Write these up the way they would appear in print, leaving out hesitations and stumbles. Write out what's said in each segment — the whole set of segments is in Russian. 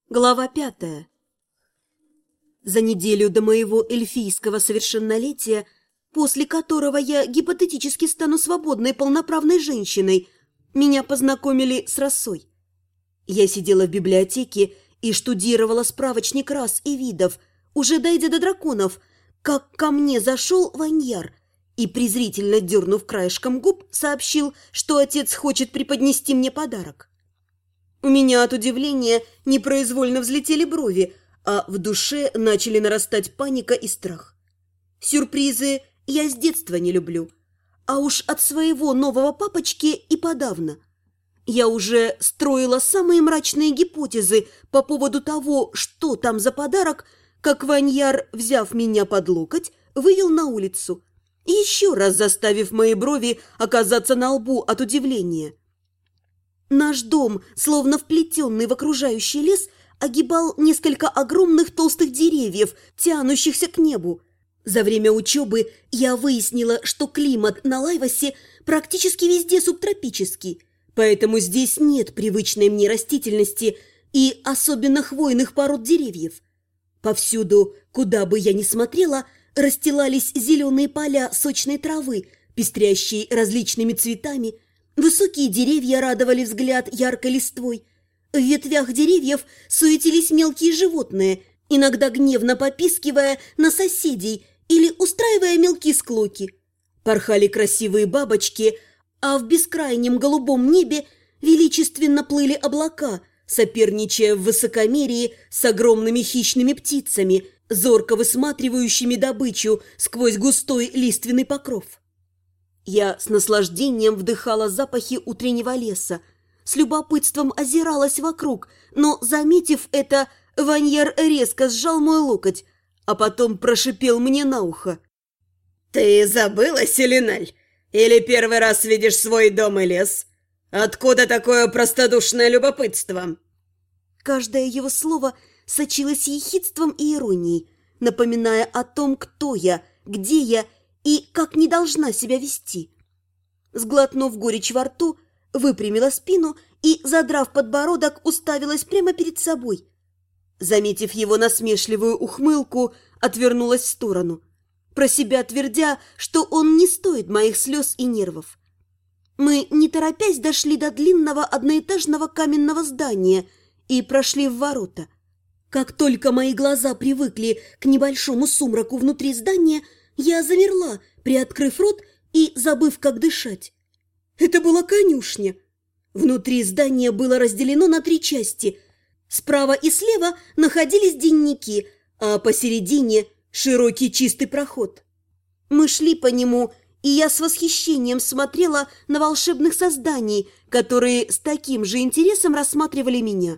Глава 5. За неделю до моего эльфийского совершеннолетия, после которого я гипотетически стану свободной полноправной женщиной, меня познакомили с росой. Я сидела в библиотеке и штудировала справочник рас и видов, уже дойдя до драконов, как ко мне зашел Ваньяр и, презрительно дернув краешком губ, сообщил, что отец хочет преподнести мне подарок. У меня от удивления непроизвольно взлетели брови, а в душе начали нарастать паника и страх. Сюрпризы я с детства не люблю, а уж от своего нового папочки и подавно. Я уже строила самые мрачные гипотезы по поводу того, что там за подарок, как Ваньяр, взяв меня под локоть, вывел на улицу, еще раз заставив мои брови оказаться на лбу от удивления. Наш дом, словно вплетенный в окружающий лес, огибал несколько огромных толстых деревьев, тянущихся к небу. За время учебы я выяснила, что климат на Лайвасе практически везде субтропический, поэтому здесь нет привычной мне растительности и особенно хвойных пород деревьев. Повсюду, куда бы я ни смотрела, расстилались зеленые поля сочной травы, пестрящие различными цветами. Высокие деревья радовали взгляд яркой листвой. В ветвях деревьев суетились мелкие животные, иногда гневно попискивая на соседей или устраивая мелкие склоки. Порхали красивые бабочки, а в бескрайнем голубом небе величественно плыли облака, соперничая в высокомерии с огромными хищными птицами, зорко высматривающими добычу сквозь густой лиственный покров. Я с наслаждением вдыхала запахи утреннего леса, с любопытством озиралась вокруг, но, заметив это, Ваньяр резко сжал мой локоть, а потом прошипел мне на ухо. «Ты забыла, Селеналь? Или первый раз видишь свой дом и лес? Откуда такое простодушное любопытство?» Каждое его слово сочилось ехидством и иронией, напоминая о том, кто я, где я и как не должна себя вести. Сглотнув горечь во рту, выпрямила спину и, задрав подбородок, уставилась прямо перед собой. Заметив его насмешливую ухмылку, отвернулась в сторону, про себя твердя, что он не стоит моих слез и нервов. Мы, не торопясь, дошли до длинного одноэтажного каменного здания и прошли в ворота. Как только мои глаза привыкли к небольшому сумраку внутри здания, я замерла, приоткрыв рот и забыв, как дышать. Это была конюшня. Внутри здания было разделено на 3 части. Справа и слева находились денники, а посередине широкий чистый проход. Мы шли по нему, и я с восхищением смотрела на волшебных созданий, которые с таким же интересом рассматривали меня.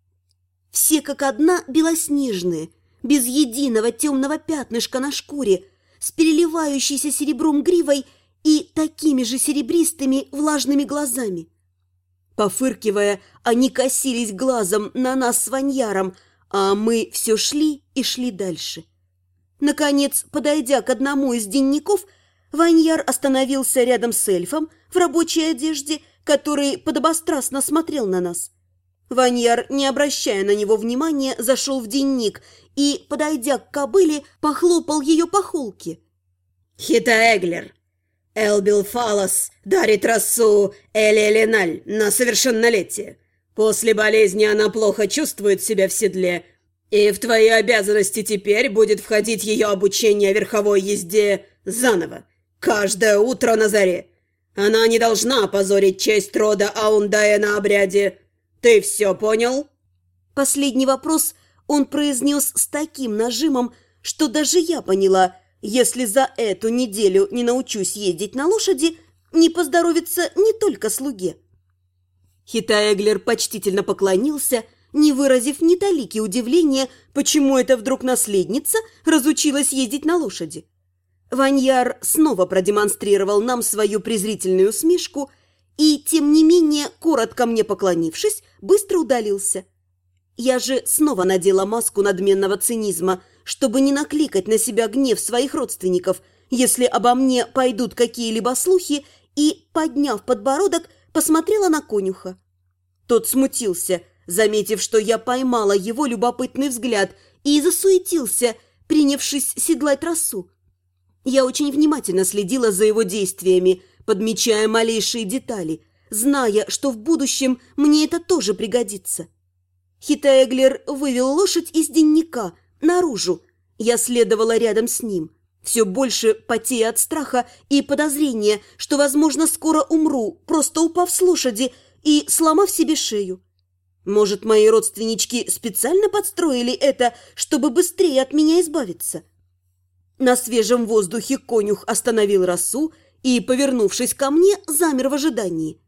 Все как одна белоснежные, без единого темного пятнышка на шкуре, с переливающейся серебром гривой и такими же серебристыми влажными глазами. Пофыркивая, они косились глазом на нас с Ваньяром, а мы все шли и шли дальше. Наконец, подойдя к одному из денников, Ваньяр остановился рядом с эльфом в рабочей одежде, который подобострастно смотрел на нас. Ваньяр, не обращая на него внимания, зашел в денник и, подойдя к кобыле, похлопал ее по холке. «Хитаэглер, Элбил Фалос дарит росу Элеленаль на совершеннолетие. После болезни она плохо чувствует себя в седле, и в твои обязанности теперь будет входить ее обучение верховой езде заново, каждое утро на заре. Она не должна опозорить честь рода Аундая на обряде. Ты все понял?» Последний вопрос он произнес с таким нажимом, что даже я поняла, если за эту неделю не научусь ездить на лошади, не поздоровится не только слуге. Хитаэглер почтительно поклонился, не выразив ни талики удивления, почему это вдруг наследница разучилась ездить на лошади. Ваньяр снова продемонстрировал нам свою презрительную усмешку и, тем не менее, коротко мне поклонившись, быстро удалился. Я же снова надела маску надменного цинизма, чтобы не накликать на себя гнев своих родственников, если обо мне пойдут какие-либо слухи, и, подняв подбородок, посмотрела на конюха. Тот смутился, заметив, что я поймала его любопытный взгляд и засуетился, принявшись седлать росу. Я очень внимательно следила за его действиями, подмечая малейшие детали, зная, что в будущем мне это тоже пригодится. Хитаэглер вывел лошадь из денника наружу. Я следовала рядом с ним, все больше потея от страха и подозрения, что, возможно, скоро умру, просто упав с лошади и сломав себе шею. Может, мои родственнички специально подстроили это, чтобы быстрее от меня избавиться? На свежем воздухе конюх остановил росу и, повернувшись ко мне, замер в ожидании.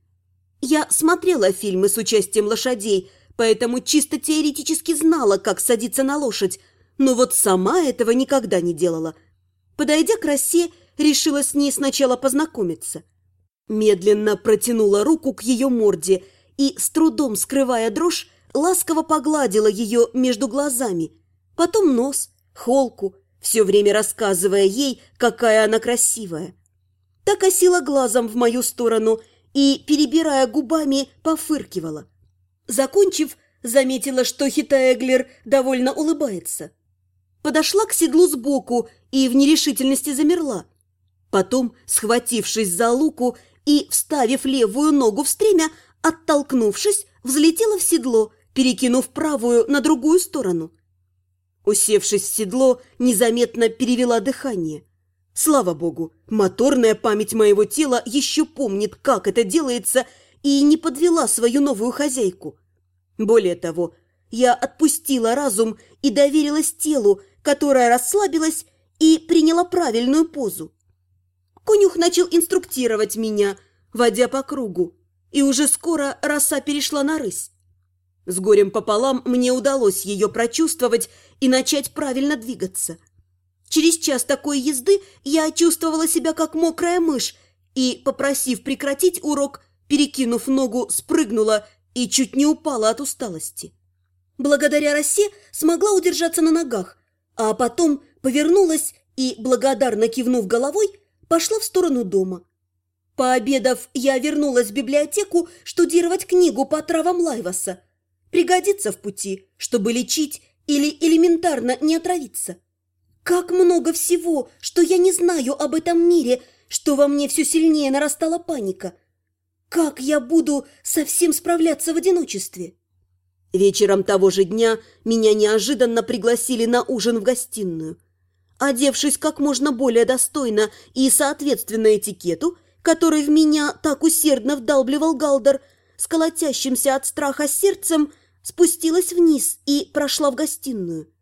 Я смотрела фильмы с участием лошадей, поэтому чисто теоретически знала, как садиться на лошадь, но вот сама этого никогда не делала. Подойдя к росе, решила с ней сначала познакомиться. Медленно протянула руку к ее морде и, с трудом скрывая дрожь, ласково погладила ее между глазами, потом нос, холку, все время рассказывая ей, какая она красивая. Та косила глазом в мою сторону и, перебирая губами, пофыркивала. Закончив, заметила, что Хитаэглер довольно улыбается. Подошла к седлу сбоку и в нерешительности замерла. Потом, схватившись за луку и вставив левую ногу в стремя, оттолкнувшись, взлетела в седло, перекинув правую на другую сторону. Усевшись в седло, незаметно перевела дыхание. Слава богу, моторная память моего тела еще помнит, как это делается, и не подвела свою новую хозяйку. Более того, я отпустила разум и доверилась телу, которое расслабилось и приняло правильную позу. Конюх начал инструктировать меня, водя по кругу, и уже скоро роса перешла на рысь. С горем пополам мне удалось ее прочувствовать и начать правильно двигаться. Через час такой езды я чувствовала себя как мокрая мышь и, попросив прекратить урок, перекинув ногу, спрыгнула и чуть не упала от усталости. Благодаря росе смогла удержаться на ногах, а потом повернулась и, благодарно кивнув головой, пошла в сторону дома. Пообедав, я вернулась в библиотеку штудировать книгу по травам Лайваса. Пригодится в пути, чтобы лечить или элементарно не отравиться. Как много всего, что я не знаю об этом мире, что во мне все сильнее нарастала паника. Как я буду совсем справляться в одиночестве? Вечером того же дня меня неожиданно пригласили на ужин в гостиную. Одевшись как можно более достойно и соответственно этикету, который в меня так усердно вдалбливал Галдер, с колотящимся от страха сердцем, спустилась вниз и прошла в гостиную.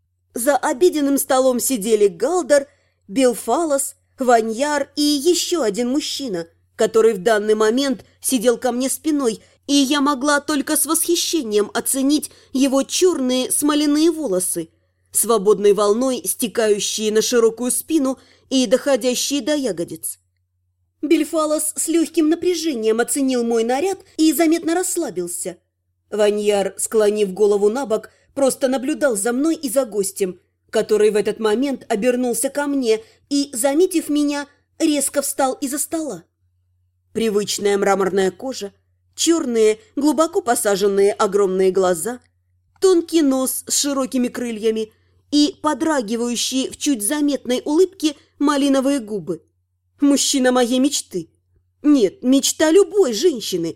За обеденным столом сидели Галдер, Белфалос, Ваньяр и еще один мужчина, который в данный момент сидел ко мне спиной, и я могла только с восхищением оценить его черные смоляные волосы, свободной волной стекающие на широкую спину и доходящие до ягодиц. Бельфалос с легким напряжением оценил мой наряд и заметно расслабился. Ваньяр, склонив голову на бок, просто наблюдал за мной и за гостем, который в этот момент обернулся ко мне и, заметив меня, резко встал из-за стола. Привычная мраморная кожа, черные, глубоко посаженные огромные глаза, тонкий нос с широкими крыльями и подрагивающие в чуть заметной улыбке малиновые губы. Мужчина моей мечты. Нет, мечта любой женщины.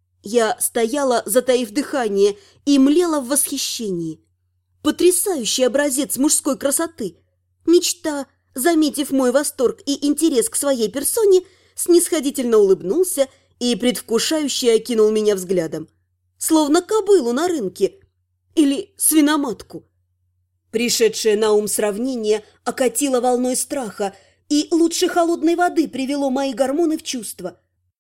Я стояла, затаив дыхание, и млела в восхищении. Потрясающий образец мужской красоты. Мечта, заметив мой восторг и интерес к своей персоне, снисходительно улыбнулся и предвкушающе окинул меня взглядом. Словно кобылу на рынке или свиноматку. Пришедшее на ум сравнение окатило волной страха, и лучше холодной воды привело мои гормоны в чувство.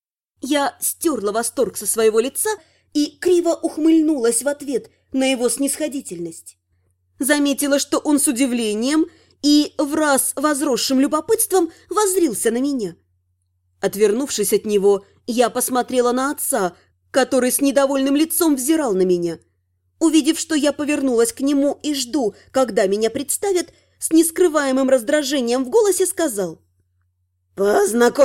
Я стерла восторг со своего лица и криво ухмыльнулась в ответ на его снисходительность. Заметила, что он с удивлением и враз возросшим любопытством воззрился на меня. Отвернувшись от него, я посмотрела на отца, который с недовольным лицом взирал на меня. Увидев, что я повернулась к нему и жду, когда меня представят, с нескрываемым раздражением в голосе сказал: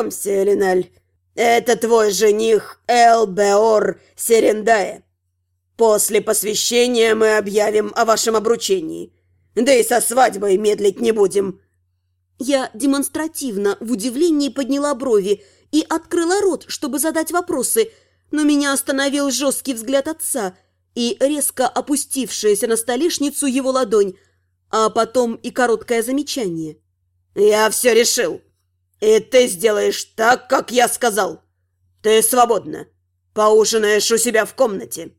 «Познакомься, Элиналь, это твой жених Элбеор Серендая». После посвящения мы объявим о вашем обручении. Да и со свадьбой медлить не будем». Я демонстративно в удивлении подняла брови и открыла рот, чтобы задать вопросы, но меня остановил жесткий взгляд отца и резко опустившаяся на столешницу его ладонь, а потом и короткое замечание. «Я все решил, и ты сделаешь так, как я сказал. Ты свободна. Поужинаешь у себя в комнате».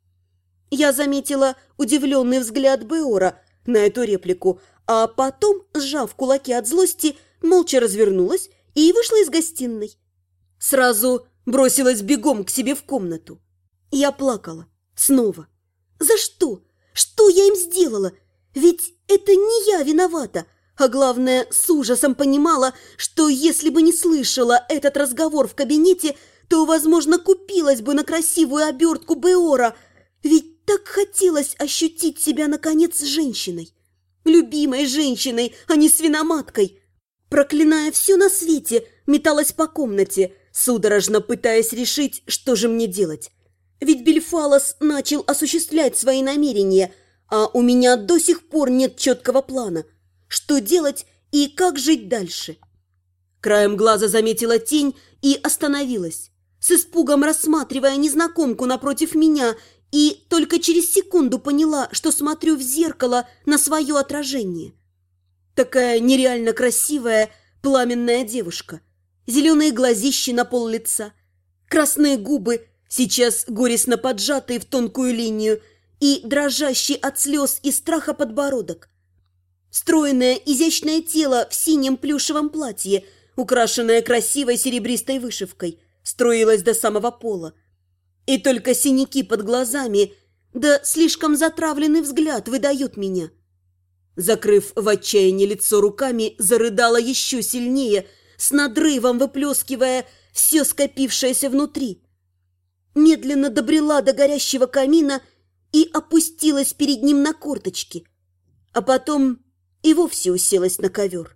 Я заметила удивленный взгляд Беора на эту реплику, а потом, сжав кулаки от злости, молча развернулась и вышла из гостиной. Сразу бросилась бегом к себе в комнату. Я плакала. Снова. За что? Что я им сделала? Ведь это не я виновата. А главное, с ужасом понимала, что если бы не слышала этот разговор в кабинете, то, возможно, купилась бы на красивую обертку Беора. Ведь так хотелось ощутить себя, наконец, женщиной. Любимой женщиной, а не свиноматкой. Проклиная все на свете, металась по комнате, судорожно пытаясь решить, что же мне делать. Ведь Бельфалос начал осуществлять свои намерения, а у меня до сих пор нет четкого плана. Что делать и как жить дальше? Краем глаза заметила тень и остановилась, с испугом рассматривая незнакомку напротив меня, и только через секунду поняла, что смотрю в зеркало на свое отражение. Такая нереально красивая, пламенная девушка. Зеленые глазищи на пол лица, красные губы, сейчас горестно поджатые в тонкую линию, и дрожащий от слез и страха подбородок. Стройное, изящное тело в синем плюшевом платье, украшенное красивой серебристой вышивкой, струилось до самого пола. И только синяки под глазами, да слишком затравленный взгляд выдают меня. Закрыв в отчаянии лицо руками, зарыдала еще сильнее, с надрывом выплескивая все скопившееся внутри. Медленно добрела до горящего камина и опустилась перед ним на корточки, а потом и вовсе уселась на ковер.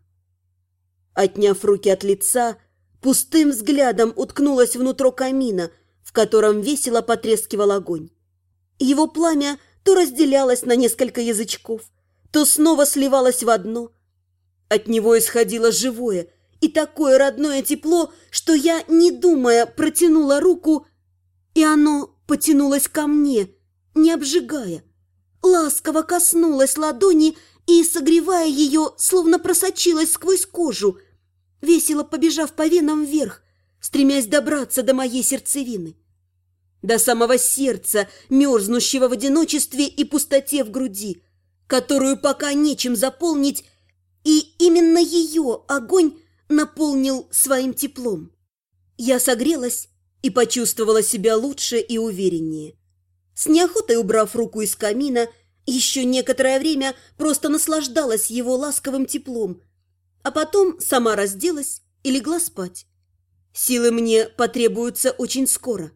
Отняв руки от лица, пустым взглядом уткнулась внутрь камина, в котором весело потрескивал огонь. Его пламя то разделялось на несколько язычков, то снова сливалось в одно. От него исходило живое и такое родное тепло, что я, не думая, протянула руку, и оно потянулось ко мне, не обжигая. Ласково коснулась ладони и, согревая ее, словно просочилась сквозь кожу, весело побежав по венам вверх, стремясь добраться до моей сердцевины, до самого сердца, мерзнущего в одиночестве и пустоте в груди, которую пока нечем заполнить, и именно ее огонь наполнил своим теплом. Я согрелась и почувствовала себя лучше и увереннее. С неохотой убрав руку из камина, еще некоторое время просто наслаждалась его ласковым теплом, а потом сама разделась и легла спать. Силы мне потребуются очень скоро.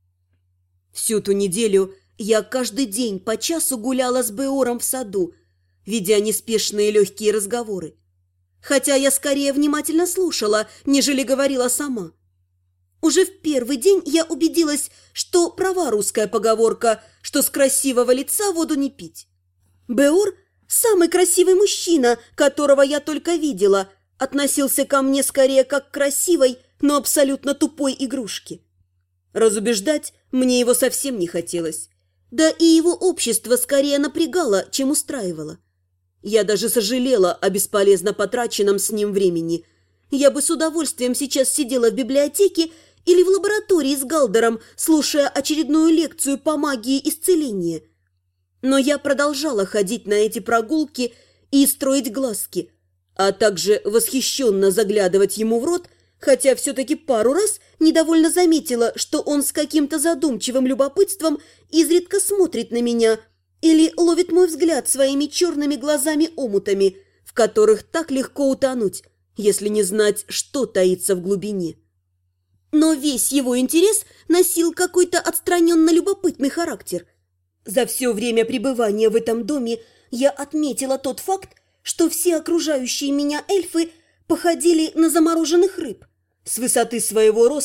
Всю ту неделю я каждый день по часу гуляла с Беором в саду, ведя неспешные легкие разговоры. Хотя я скорее внимательно слушала, нежели говорила сама. Уже в первый день я убедилась, что права русская поговорка, что с красивого лица воду не пить. Беор, самый красивый мужчина, которого я только видела, относился ко мне скорее как к красивой, но абсолютно тупой игрушке. Разубеждать мне его совсем не хотелось. Да и его общество скорее напрягало, чем устраивало. Я даже сожалела о бесполезно потраченном с ним времени. Я бы с удовольствием сейчас сидела в библиотеке или в лаборатории с Галдером, слушая очередную лекцию по магии исцеления. Но я продолжала ходить на эти прогулки и строить глазки, а также восхищенно заглядывать ему в рот, хотя все-таки пару раз недовольно заметила, что он с каким-то задумчивым любопытством изредка смотрит на меня или ловит мой взгляд своими черными глазами-омутами, в которых так легко утонуть, если не знать, что таится в глубине. Но весь его интерес носил какой-то отстраненно любопытный характер. За все время пребывания в этом доме я отметила тот факт, что все окружающие меня эльфы походили на замороженных рыб. С высоты своего роста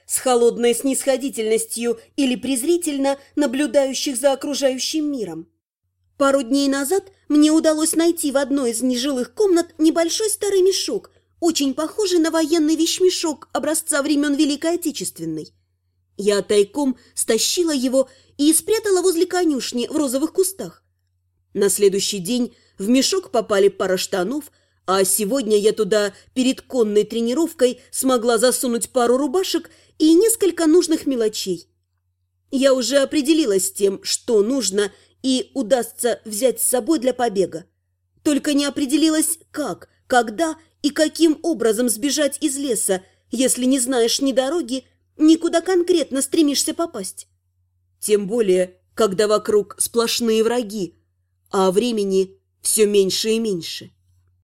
с холодной снисходительностью или презрительно наблюдающих за окружающим миром. Пару дней назад мне удалось найти в одной из нежилых комнат небольшой старый мешок, очень похожий на военный вещмешок образца времен Великой Отечественной. Я тайком стащила его и спрятала возле конюшни в розовых кустах. На следующий день в мешок попали пара штанов, а сегодня я туда перед конной тренировкой смогла засунуть пару рубашек и несколько нужных мелочей. Я уже определилась с тем, что нужно и удастся взять с собой для побега. Только не определилась, как, когда и каким образом сбежать из леса, если не знаешь ни дороги, ни куда конкретно стремишься попасть. Тем более, когда вокруг сплошные враги, а времени все меньше и меньше.